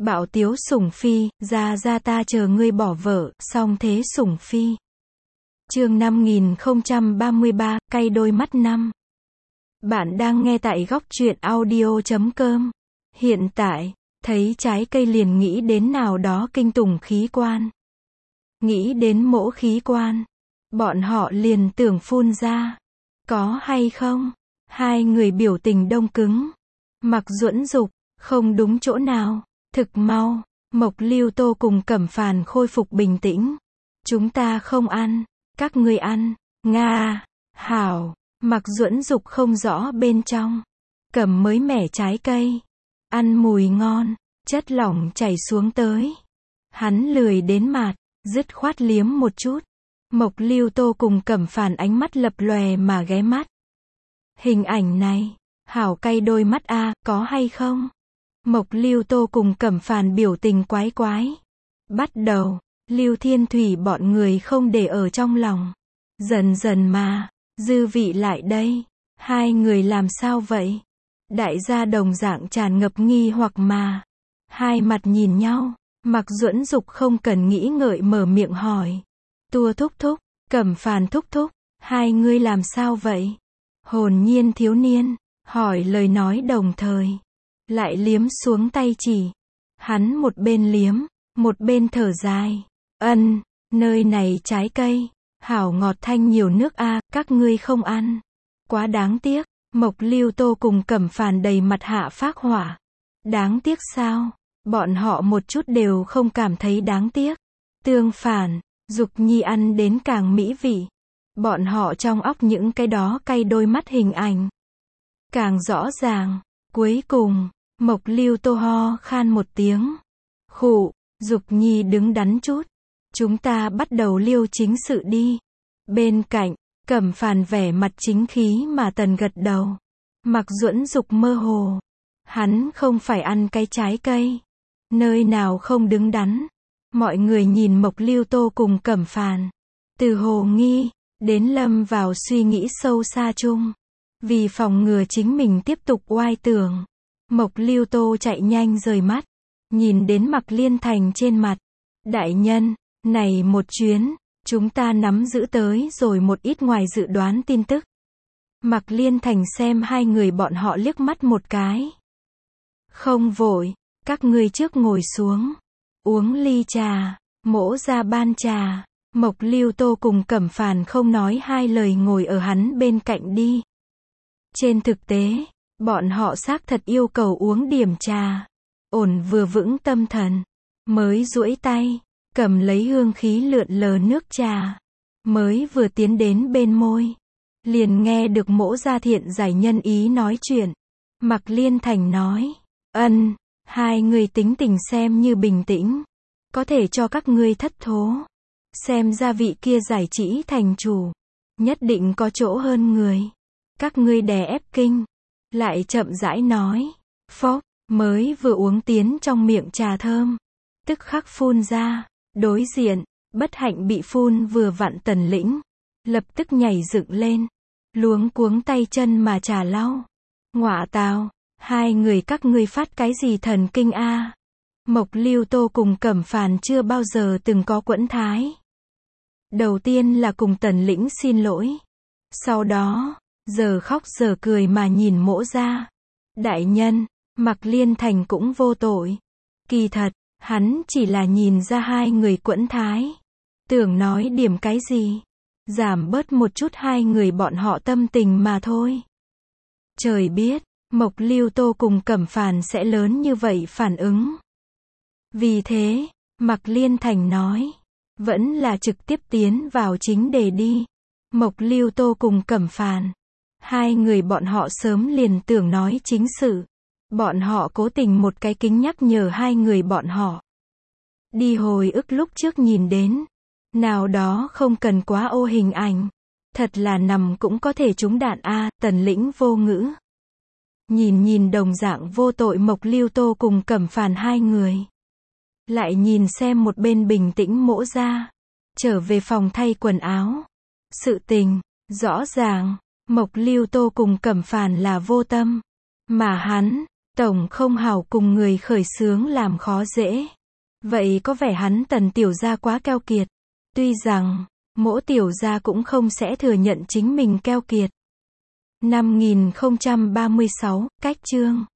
Bạo tiếu sủng phi, ra ra ta chờ ngươi bỏ vợ, song thế sủng phi. Chương 5033, cay đôi mắt năm. Bạn đang nghe tại góc truyện audio.com. Hiện tại, thấy trái cây liền nghĩ đến nào đó kinh tủng khí quan. Nghĩ đến mỗ khí quan. Bọn họ liền tưởng phun ra. Có hay không? Hai người biểu tình đông cứng. Mặc Duẫn dục, không đúng chỗ nào. Thực mau, Mộc Lưu Tô cùng Cẩm Phàn khôi phục bình tĩnh. Chúng ta không ăn, các ngươi ăn. Nga, hảo, Mặc Duẫn dục không rõ bên trong. Cầm mới mẻ trái cây. Ăn mùi ngon, chất lỏng chảy xuống tới. Hắn lười đến mạt, dứt khoát liếm một chút. Mộc Lưu Tô cùng Cẩm Phàn ánh mắt lập lòe mà ghé mắt. Hình ảnh này, hảo cay đôi mắt a, có hay không? Mộc Lưu Tô cùng Cẩm Phàn biểu tình quái quái. Bắt đầu, Lưu Thiên Thủy bọn người không để ở trong lòng. Dần dần mà, dư vị lại đây. Hai người làm sao vậy? Đại gia đồng dạng tràn ngập nghi hoặc mà. Hai mặt nhìn nhau, Mặc Duẫn dục không cần nghĩ ngợi mở miệng hỏi. Tua thúc thúc, Cẩm Phàn thúc thúc, hai ngươi làm sao vậy? Hồn nhiên thiếu niên, hỏi lời nói đồng thời. Lại liếm xuống tay chỉ. Hắn một bên liếm, một bên thở dài. Nơi này trái cây, hảo ngọt thanh nhiều nước a, các ngươi không ăn. Quá đáng tiếc, Mộc Lưu Tô cùng Cẩm Phàn đầy mặt hạ phác hỏa. Đáng tiếc sao? Bọn họ một chút đều không cảm thấy đáng tiếc. Tương phản, Dục Nhi ăn đến càng mỹ vị. Bọn họ trong óc những cái đó cay đôi mắt hình ảnh. Càng rõ ràng, cuối cùng, Mộc Lưu Tô ho khan một tiếng. Khụ, Dục Nhi đứng đắn chút. Chúng ta bắt đầu liêu chính sự đi. Bên cạnh, Cẩm Phàn vẻ mặt chính khí mà tần gật đầu. Mặc Duẫn dục mơ hồ. Hắn không phải ăn cái trái cây. Nơi nào không đứng đắn. Mọi người nhìn Mộc Lưu Tô cùng Cẩm Phàn. Từ hồ nghi, đến lâm vào suy nghĩ sâu xa chung. Vì phòng ngừa chính mình tiếp tục oai tưởng. Mộc Lưu Tô chạy nhanh rời mắt. Nhìn đến Mặc Liên Thành trên mặt. Đại nhân, này một chuyến, chúng ta nắm giữ tới rồi một ít ngoài dự đoán tin tức. Mặc Liên Thành xem hai người bọn họ liếc mắt một cái. Không vội, các ngươi trước ngồi xuống. Uống ly trà, mỗ ra ban trà. Mộc Lưu Tô cùng Cẩm Phàn không nói hai lời ngồi ở hắn bên cạnh đi. Trên thực tế, bọn họ xác thật yêu cầu uống điểm trà. Ổn vừa vững tâm thần. Mới duỗi tay, cầm lấy hương khí lượn lờ nước trà. Mới vừa tiến đến bên môi. Liền nghe được mỗ gia thiện giải nhân ý nói chuyện. Mặc Liên Thành nói. Hai người tính tình xem như bình tĩnh. Có thể cho các ngươi thất thố. Xem ra vị kia giải chỉ thành chủ. Nhất định có chỗ hơn người. Các ngươi đè ép kinh. Lại chậm rãi nói. Phốc, mới vừa uống tiến trong miệng trà thơm. Tức khắc phun ra. Đối diện, bất hạnh bị phun vừa vặn Tần Lĩnh. Lập tức nhảy dựng lên. Luống cuống tay chân mà trà lau. Ngọa tào, hai người các ngươi phát cái gì thần kinh a? Mộc Lưu Tô cùng Cẩm Phàn chưa bao giờ từng có quẫn thái. Đầu tiên là cùng Tần Lĩnh xin lỗi. Sau đó, giờ khóc giờ cười mà nhìn mỗ ra. Đại nhân, Mặc Liên Thành cũng vô tội. Kỳ thật, hắn chỉ là nhìn ra hai người quẫn thái. Tưởng nói điểm cái gì. Giảm bớt một chút hai người bọn họ tâm tình mà thôi. Trời biết, Mộc Lưu Tô cùng Cẩm Phàn sẽ lớn như vậy phản ứng. Vì thế, Mặc Liên Thành nói. Vẫn là trực tiếp tiến vào chính đề đi. Mộc Lưu Tô cùng Cẩm Phàn. Hai người bọn họ sớm liền tưởng nói chính sự. Bọn họ cố tình một cái kính nhắc nhở hai người bọn họ. Đi hồi ức lúc trước nhìn đến. Nào đó không cần quá ô hình ảnh. Thật là nằm cũng có thể trúng đạn a. Tần Lĩnh vô ngữ. Nhìn đồng dạng vô tội Mộc Lưu Tô cùng Cẩm Phàn hai người. Lại nhìn xem một bên bình tĩnh mỗ ra. Trở về phòng thay quần áo. Sự tình, rõ ràng, Mộc Lưu Tô cùng Cẩm Phàn là vô tâm. Mà hắn, Tổng không hảo cùng người khởi xướng làm khó dễ. Vậy có vẻ hắn Tần tiểu gia quá keo kiệt. Tuy rằng, mỗi tiểu gia cũng không sẽ thừa nhận chính mình keo kiệt. 5036, cách chương